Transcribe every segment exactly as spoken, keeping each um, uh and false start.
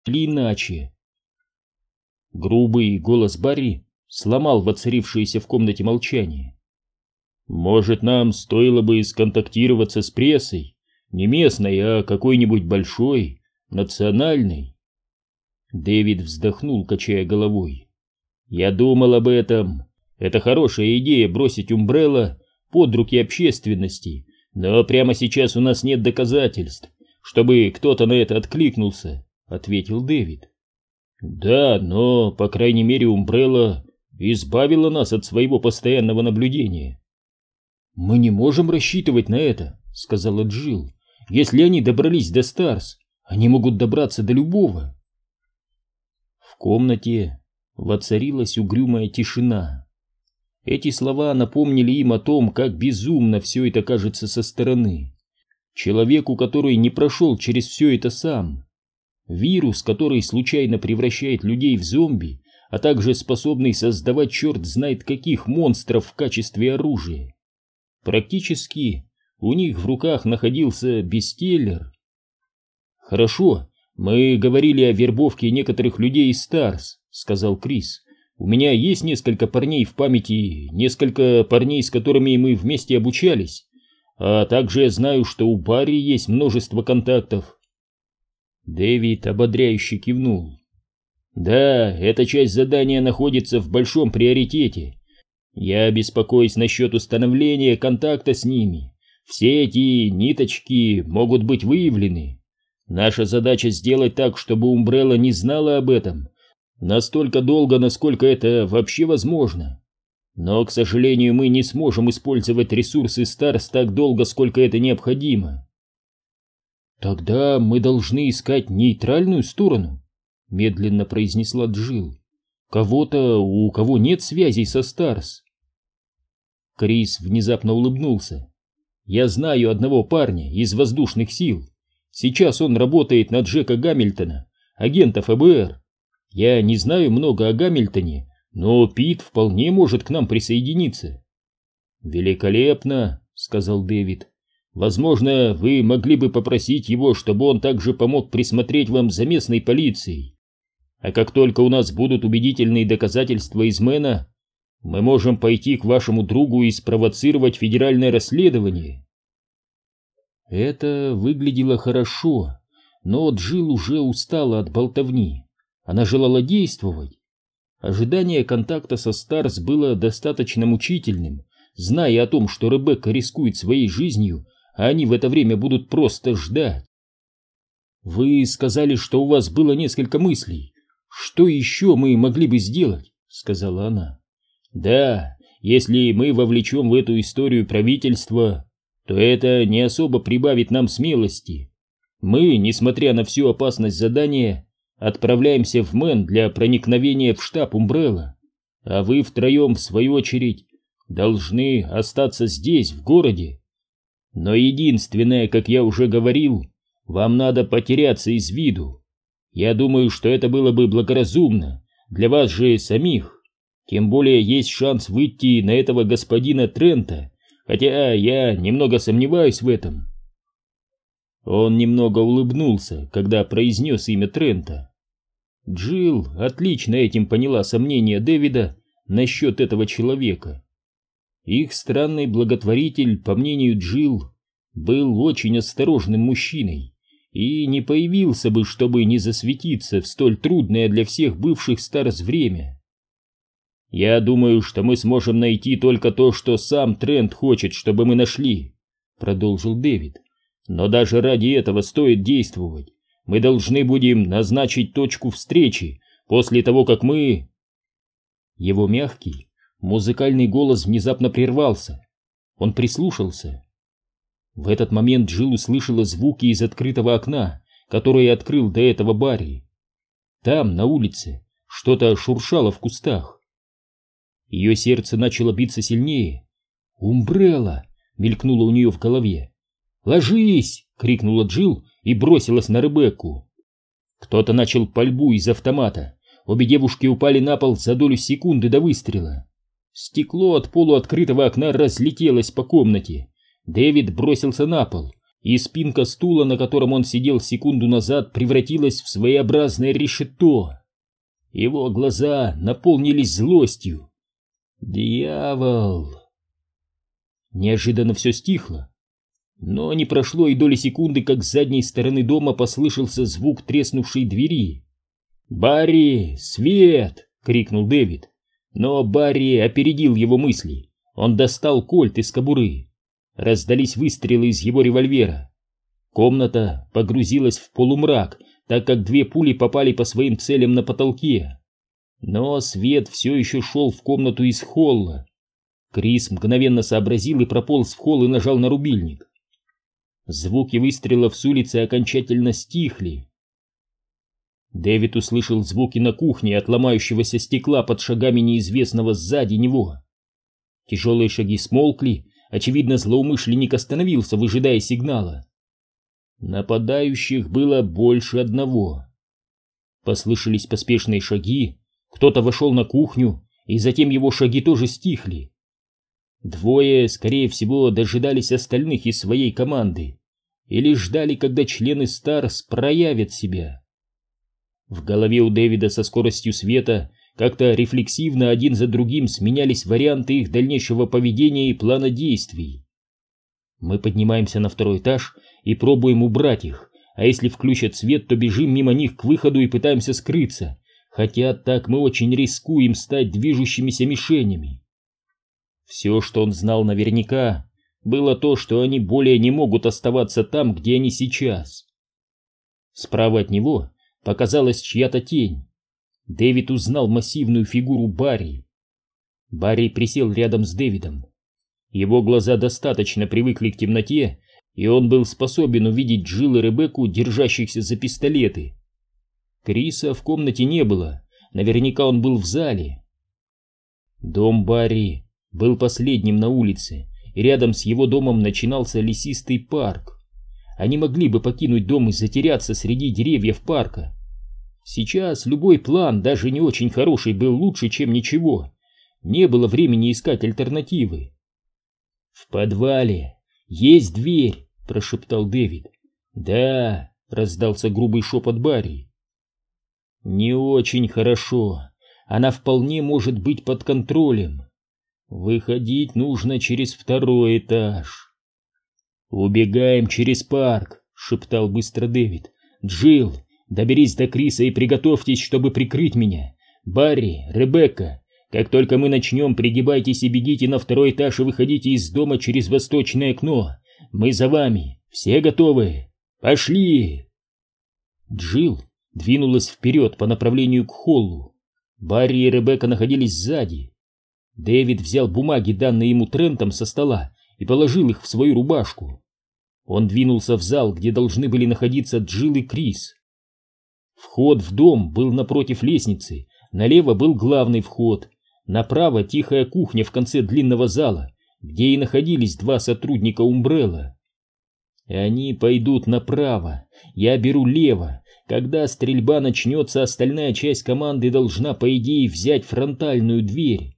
или иначе. Грубый голос Барри сломал воцарившееся в комнате молчание. «Может, нам стоило бы сконтактироваться с прессой, не местной, а какой-нибудь большой, национальной?» Дэвид вздохнул, качая головой. «Я думал об этом. Это хорошая идея бросить Умбрелла под руки общественности, но прямо сейчас у нас нет доказательств, чтобы кто-то на это откликнулся», — ответил Дэвид. «Да, но, по крайней мере, Умбрелла избавила нас от своего постоянного наблюдения». «Мы не можем рассчитывать на это», — сказала Джилл. «Если они добрались до Старс, они могут добраться до любого». В комнате воцарилась угрюмая тишина. Эти слова напомнили им о том, как безумно все это кажется со стороны. Человеку, который не прошел через все это сам. Вирус, который случайно превращает людей в зомби, а также способный создавать черт знает каких монстров в качестве оружия. Практически у них в руках находился бестеллер. «Хорошо, мы говорили о вербовке некоторых людей из Старс», — сказал Крис. «У меня есть несколько парней в памяти, несколько парней, с которыми мы вместе обучались, а также я знаю, что у Барри есть множество контактов». Дэвид ободряюще кивнул. «Да, эта часть задания находится в большом приоритете. Я беспокоюсь насчет установления контакта с ними. Все эти ниточки могут быть выявлены. Наша задача сделать так, чтобы Умбрелла не знала об этом настолько долго, насколько это вообще возможно. Но, к сожалению, мы не сможем использовать ресурсы Старс так долго, сколько это необходимо». «Тогда мы должны искать нейтральную сторону», — медленно произнесла Джилл. «Кого-то, у кого нет связей со Старс». Крис внезапно улыбнулся. «Я знаю одного парня из воздушных сил. Сейчас он работает на Джека Гамильтона, агента эф бэ эр. Я не знаю много о Гамильтоне, но Пит вполне может к нам присоединиться». «Великолепно», — сказал Дэвид. «Возможно, вы могли бы попросить его, чтобы он также помог присмотреть вам за местной полицией. А как только у нас будут убедительные доказательства из Мэна, мы можем пойти к вашему другу и спровоцировать федеральное расследование». Это выглядело хорошо, но Джилл уже устала от болтовни. Она желала действовать. Ожидание контакта со Старс было достаточно мучительным, зная о том, что Ребекка рискует своей жизнью, а они в это время будут просто ждать. «Вы сказали, что у вас было несколько мыслей. Что еще мы могли бы сделать?» — сказала она. «Да, если мы вовлечем в эту историю правительство, то это не особо прибавит нам смелости. Мы, несмотря на всю опасность задания, отправляемся в Мэн для проникновения в штаб Умбрелла, а вы втроем, в свою очередь, должны остаться здесь, в городе. Но единственное, как я уже говорил, вам надо потеряться из виду. Я думаю, что это было бы благоразумно для вас же самих. Тем более есть шанс выйти на этого господина Трента, хотя я немного сомневаюсь в этом». Он немного улыбнулся, когда произнес имя Трента. Джилл отлично этим поняла сомнения Дэвида насчет этого человека. Их странный благотворитель, по мнению Джилл, был очень осторожным мужчиной и не появился бы, чтобы не засветиться в столь трудное для всех бывших Старс время. «Я думаю, что мы сможем найти только то, что сам Трент хочет, чтобы мы нашли», — продолжил Дэвид. «Но даже ради этого стоит действовать. Мы должны будем назначить точку встречи после того, как мы...» Его мягкий, музыкальный голос внезапно прервался. Он прислушался. В этот момент Джилл услышала звуки из открытого окна, которое открыл до этого Барри. Там, на улице, что-то шуршало в кустах. Ее сердце начало биться сильнее. «Умбрелла!» — мелькнуло у нее в голове. «Ложись!» — крикнула Джилл и бросилась на Ребекку. Кто-то начал пальбу из автомата. Обе девушки упали на пол за долю секунды до выстрела. Стекло от полуоткрытого окна разлетелось по комнате. Дэвид бросился на пол. и спинка стула, на котором он сидел секунду назад, превратилась в своеобразное решето. Его глаза наполнились злостью. Дьявол! Неожиданно все стихло, но не прошло и доли секунды, как с задней стороны дома послышался звук треснувшей двери. «Барри, свет!» — крикнул Дэвид. Но Барри опередил его мысли. Он достал кольт из кобуры. Раздались выстрелы из его револьвера. Комната погрузилась в полумрак, так как две пули попали по своим целям на потолке. Но свет все еще шел в комнату из холла. Крис мгновенно сообразил и прополз в холл и нажал на рубильник. Звуки выстрелов с улицы окончательно стихли. Дэвид услышал звуки на кухне от ломающегося стекла под шагами неизвестного сзади него. Тяжелые шаги смолкли, очевидно, злоумышленник остановился, выжидая сигнала. Нападающих было больше одного. Послышались поспешные шаги, кто-то вошел на кухню, и затем его шаги тоже стихли. Двое, скорее всего, дожидались остальных из своей команды или ждали, когда члены Старс проявят себя. В голове у Дэвида со скоростью света как-то рефлексивно один за другим сменялись варианты их дальнейшего поведения и плана действий. Мы поднимаемся на второй этаж и пробуем убрать их, а если включат свет, то бежим мимо них к выходу и пытаемся скрыться, хотя так мы очень рискуем стать движущимися мишенями. Все, что он знал наверняка, было то, что они более не могут оставаться там, где они сейчас. Справа от него показалась чья-то тень. Дэвид узнал массивную фигуру Барри. Барри присел рядом с Дэвидом. Его глаза достаточно привыкли к темноте, и он был способен увидеть Джилл и Ребекку, держащихся за пистолеты. Криса в комнате не было, наверняка он был в зале. Дом Барри был последним на улице, и рядом с его домом начинался лесистый парк. Они могли бы покинуть дом и затеряться среди деревьев парка. Сейчас любой план, даже не очень хороший, был лучше, чем ничего. Не было времени искать альтернативы. «В подвале есть дверь», — прошептал Дэвид. «Да», — раздался грубый шепот Барри. «Не очень хорошо. Она вполне может быть под контролем. Выходить нужно через второй этаж». «Убегаем через парк», — шептал быстро Дэвид. «Джилл, доберись до Криса и приготовьтесь, чтобы прикрыть меня. Барри, Ребекка, как только мы начнем, пригибайтесь и бегите на второй этаж и выходите из дома через восточное окно. Мы за вами. Все готовы? Пошли!» Джилл двинулась вперед по направлению к холлу. Барри и Ребекка находились сзади. Дэвид взял бумаги, данные ему Трентом, со стола и положил их в свою рубашку. Он двинулся в зал, где должны были находиться Джилл и Крис. Вход в дом был напротив лестницы, налево был главный вход, направо тихая кухня в конце длинного зала, где и находились два сотрудника Умбрелла. Они пойдут направо, я беру лево. Когда стрельба начнется, остальная часть команды должна, по идее, взять фронтальную дверь.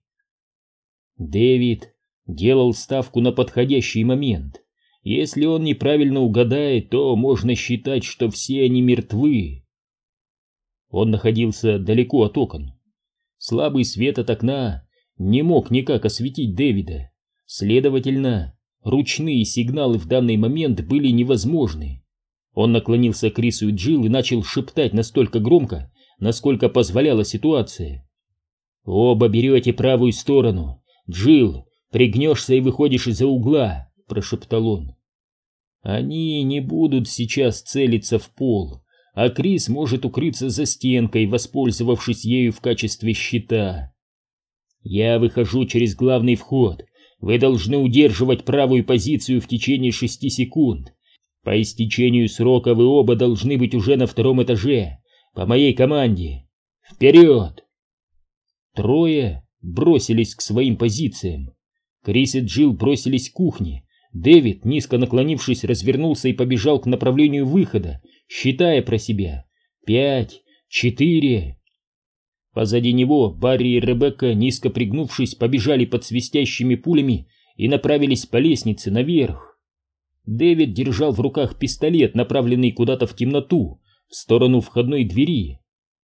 Дэвид делал ставку на подходящий момент. Если он неправильно угадает, то можно считать, что все они мертвы. Он находился далеко от окон. Слабый свет от окна не мог никак осветить Дэвида. Следовательно, ручные сигналы в данный момент были невозможны. Он наклонился к Крису и Джилл и начал шептать настолько громко, насколько позволяла ситуация. «Оба берете правую сторону. Джилл, пригнешься и выходишь из-за угла», — прошептал он. «Они не будут сейчас целиться в пол, а Крис может укрыться за стенкой, воспользовавшись ею в качестве щита. Я выхожу через главный вход. Вы должны удерживать правую позицию в течение шести секунд. По истечению срока вы оба должны быть уже на втором этаже, по моей команде. Вперед!» Трое бросились к своим позициям. Крис и Джилл бросились к кухне. Дэвид, низко наклонившись, развернулся и побежал к направлению выхода, считая про себя. Пять, четыре. Позади него Барри и Ребекка, низко пригнувшись, побежали под свистящими пулями и направились по лестнице наверх. Дэвид держал в руках пистолет, направленный куда-то в темноту, в сторону входной двери.